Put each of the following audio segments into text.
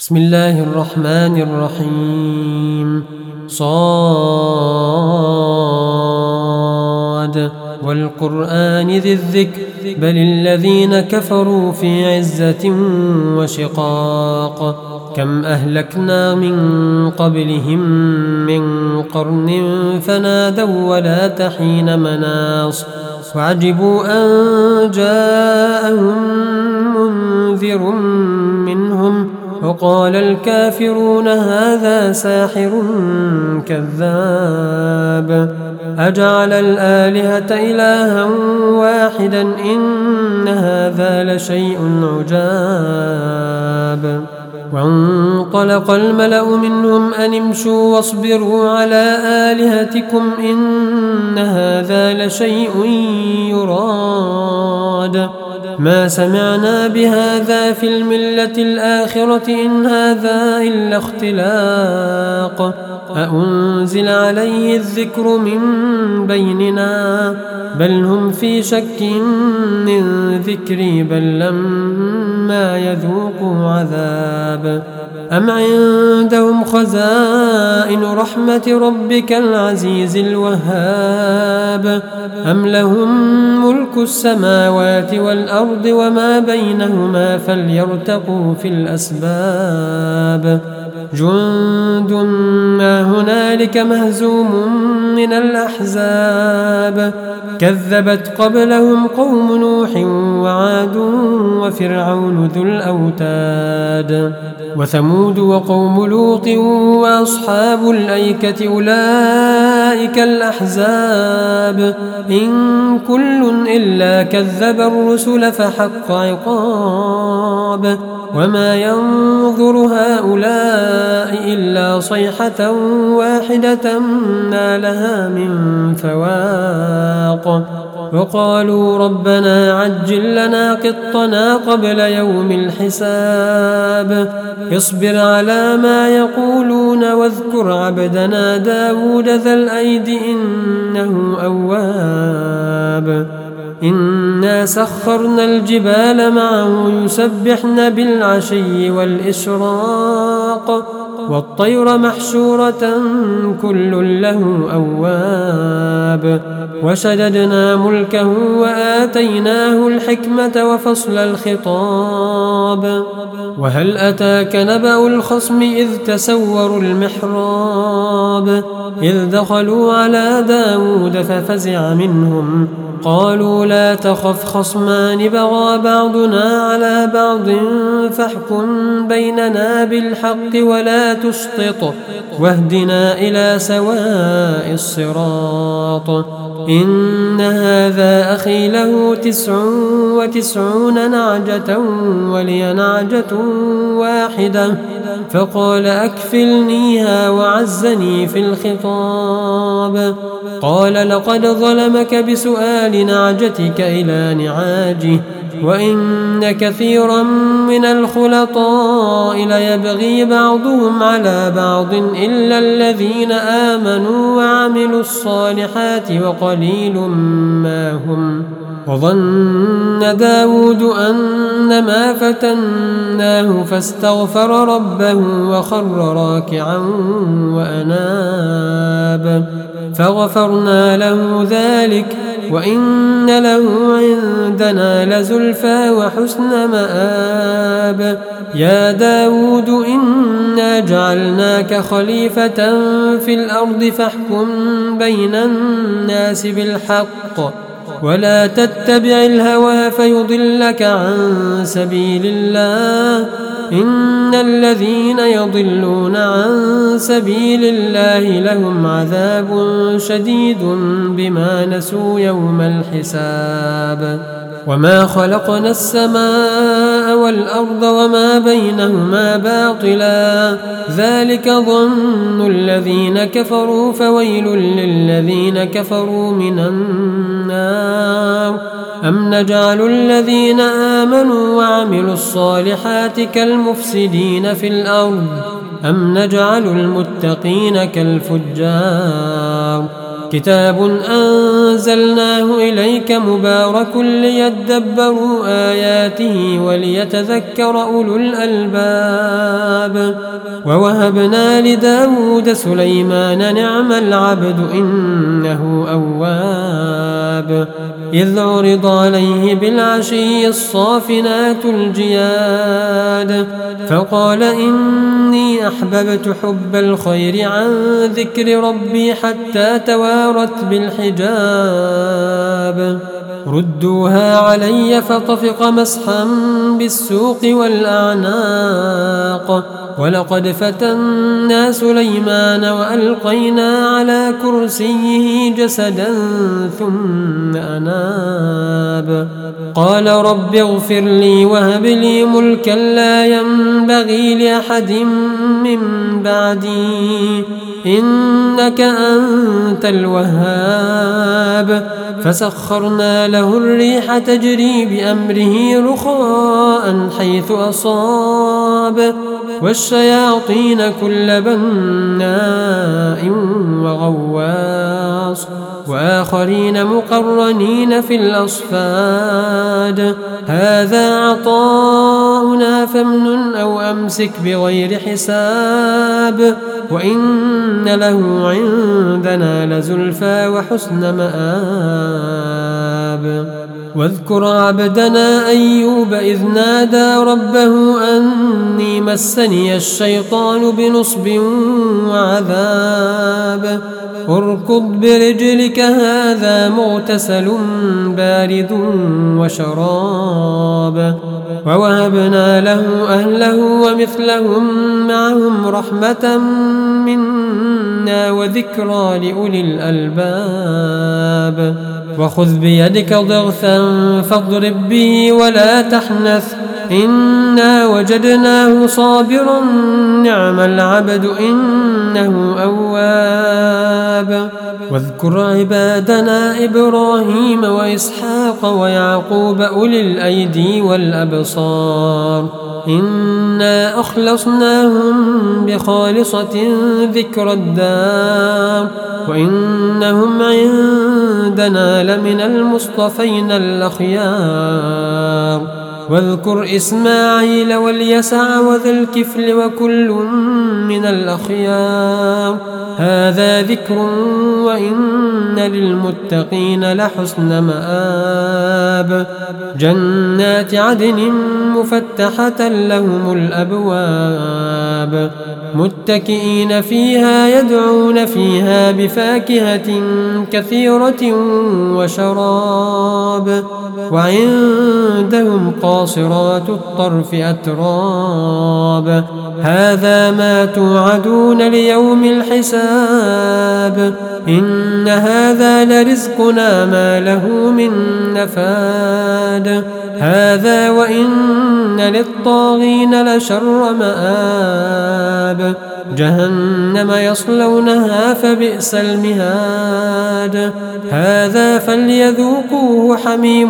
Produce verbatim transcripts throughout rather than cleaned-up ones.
بسم الله الرحمن الرحيم. صاد والقرآن ذي الذكر بل الذين كفروا في عزة وشقاق. كم أهلكنا من قبلهم من قرن فنادوا ولا تحين مناص وعجبوا أن جاءهم منذر منهم وقال الكافرون هذا ساحر كذاب أجعل الآلهة إلها واحدا إن هذا لشيء عجاب. وانطلق الملأ منهم أن امشوا واصبروا على آلهتكم إن هذا لشيء يراد ما سمعنا بهذا في الملة الآخرة إن هذا إلا اختلاق أأنزل عليه الذكر من بيننا بل هم في شك من ذكري بل لما يذوقوا عذاب. أم عندهم خزائن رحمة ربك العزيز الوهاب أم لهم ملك السماوات والأرض وما بينهما فليرتقوا في الأسباب. جند ما هنالك مهزوم من الأحزاب كذبت قبلهم قوم نوح وعاد وفرعون ذو الأوتاد وثمود وقوم لوط وأصحاب الأيكة أولئك الأحزاب إن كل إلا كذب الرسل فحق عقاب. وما ينظر هؤلاء إلا صيحة واحدة ما لها من فواق. وقالوا ربنا عجل لنا قطنا قبل يوم الحساب اصبر على ما يقولون واذكر عبدنا داود ذا الأيد إنه أواب. إنا سخرنا الجبال معه يسبحن بالعشي والإشراق والطير محشورة كل له أواب. وشددنا ملكه وآتيناه الحكمة وفصل الخطاب. وهل أتاك نبأ الخصم إذ تسوروا المحراب إذ دخلوا على داود ففزع منهم قالوا لا تخف خصمان بغى بعضنا على بعض فاحكم بيننا بالحق ولا تشطط واهدنا إلى سواء الصراط. إن هذا أخي له تسع وتسعون نعجة ولي نعجة واحدة فقال أكفلنيها وعزني في الخطاب. قال لقد ظلمك بسؤال نعجتك إلى نعاجه وإن كثيرا من الخلطاء ليبغي بعضهم على بعض إلا الذين آمنوا وعملوا الصالحات وقليل ما هم. وظن داود أنما فتناه فاستغفر ربه وخر راكعا وأناب فغفرنا له ذلك وإن له عندنا لزلفى وحسن مآب. يا داود إنا جعلناك خليفة في الأرض فاحكم بين الناس بالحق ولا تتبع الهوى فيضلك عن سبيل الله إن الذين يضلون عن سبيل الله لهم عذاب شديد بما نسوا يوم الحساب. وما خلقنا السماء والأرض وما بينهما باطلا ذلك ظن الذين كفروا فويل للذين كفروا من النار. أم نجعل الذين آمنوا وعملوا الصالحات كالمفسدين في الأرض أم نجعل المتقين كالفجار. كتاب أنزلناه إليك مبارك ليدبروا آياته وليتذكر أولو الألباب. ووهبنا لداود سليمان نعم العبد إنه أواب. إذ عرض عليه بالعشي الصافنات الجياد فقال إني أحببت حب الخير عن ذكر ربي حتى توارت بالحجاب. ردوها علي فطفق مسحا بالسوق والأعناق. ولقد فتنا سليمان وألقينا على كرسيه جسدا ثم أناب. قال رب اغفر لي وهب لي ملكا لا ينبغي لأحد من بعدي إنك أنت الوهاب. فسخرنا له الريح تجري بأمره رخاء حيث أصاب والشياطين كل بناء وغواص وآخرين مقرنين في الأصفاد. هذا عطاؤنا فامنن أو أمسك بغير حساب وإن له عندنا لزلفى وحسن مآب. واذكر عبدنا أيوب إذ نادى ربه أني مسني الشيطان بنصب وعذاب. اركض برجلك هذا مغتسل بارد وشراب. ووهبنا له أهله ومثلهم معهم رحمة منا وذكرى لأولي الألباب. وخذ بيدك ضغثا فاضرب به ولا تحنث إنا وجدناه صابرا نعم العبد إنه أواب. واذكر عبادنا إبراهيم وإسحاق ويعقوب أولي الأيدي والأبصار إنا أخلصناهم بخالصة ذكر الدار وإنهم عندنا لمن المصطفين الأخيار. واذكر إسماعيل واليسع وذا الكفل وكل من الأخيار. هذا ذكر وإن للمتقين لحسن مآب. جنات عدن مفتحة لهم الأبواب متكئين فيها يدعون فيها بفاكهة كثيرة وشراب. وعندهم قاصرات الطرف أتراب. هذا ما توعدون ليوم الحساب إن هذا لرزقنا ما له من نفاد. هذا وإن للطاغين لشر مآب. جهنم يصلونها فبئس المهاد. هذا فليذوقوه حميم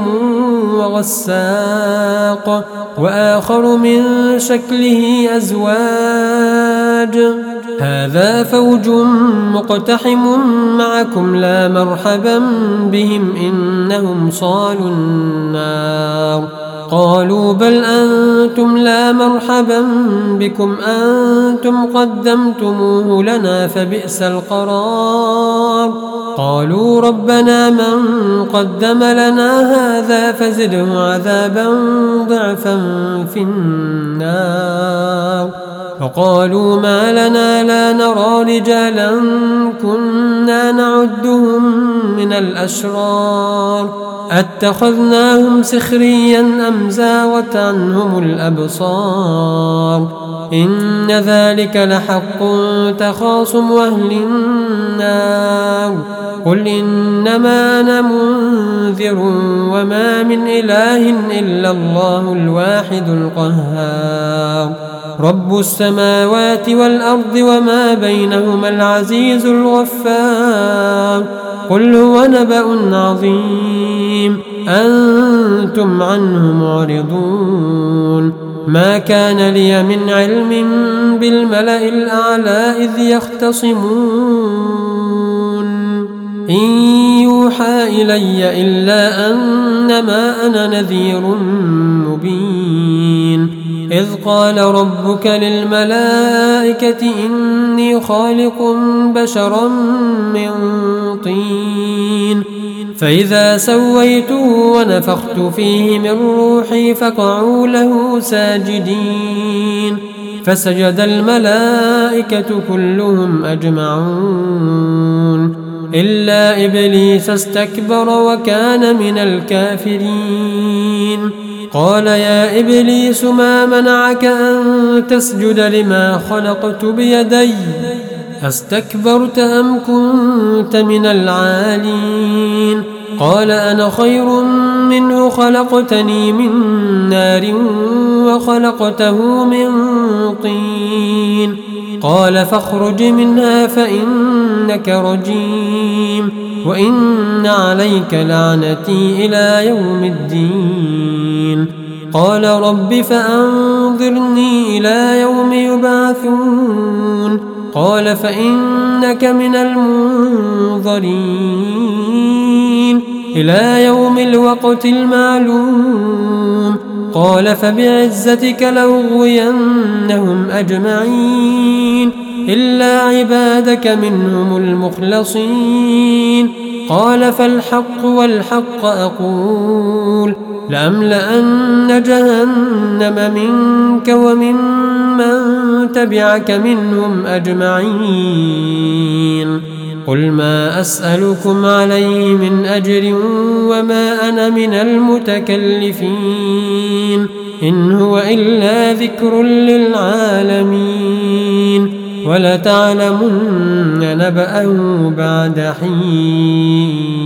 وغساق وآخر من شكله أزواج. هذا فوج مقتحم معكم لا مرحبا بهم إنهم صالوا النار. قالوا بل أنتم لا مرحبا بكم أنتم قدمتموه لنا فبئس القرار. قالوا ربنا من قدم لنا هذا فزده عذابا ضعفا في النار. فقالوا ما لنا لا نرى رجالا كنا نعدهم من الأشرار أتخذناهم سخريا أم زاغت عنهم الأبصار. إن ذلك لحق تخاصم أهل النار. قل إنما أنا منذر وما من إله إلا الله الواحد القهار. رب السماوات والأرض وما بينهما العزيز الغفار. قل هو نبأ عظيم أنتم عنه معرضون. ما كان لي من علم بالملأ الأعلى إذ يختصمون إن يوحى إلي إلا أنما أنا نذير مبين إذ قال ربك للملائكة إني خالق بشرا من طين فإذا سويته ونفخت فيه من روحي فقعوا له ساجدين فسجد الملائكة كلهم أجمعون إلا إبليس استكبر وكان من الكافرين قال يا إبليس ما منعك أن تسجد لما خلقت بيدي أستكبرت أم كنت من العالين قال أنا خير منه خلقتني من نار وخلقته من طين قال فاخرج منها فإنك رجيم وإن عليك لعنتي إلى يوم الدين قال رب فأنظرني إلى يوم يبعثون قال فإنك من المنظرين إلى يوم الوقت المعلوم قال فبعزتك لأغوينهم أجمعين إلا عبادك منهم المخلصين قال فالحق والحق أقول لأملأن جهنم منك وممن تبعك منهم أجمعين قل ما أسألكم عليه من أجر وما أنا من المتكلفين إن هو إلا ذكر للعالمين ولتعلمن نبأه بعد حين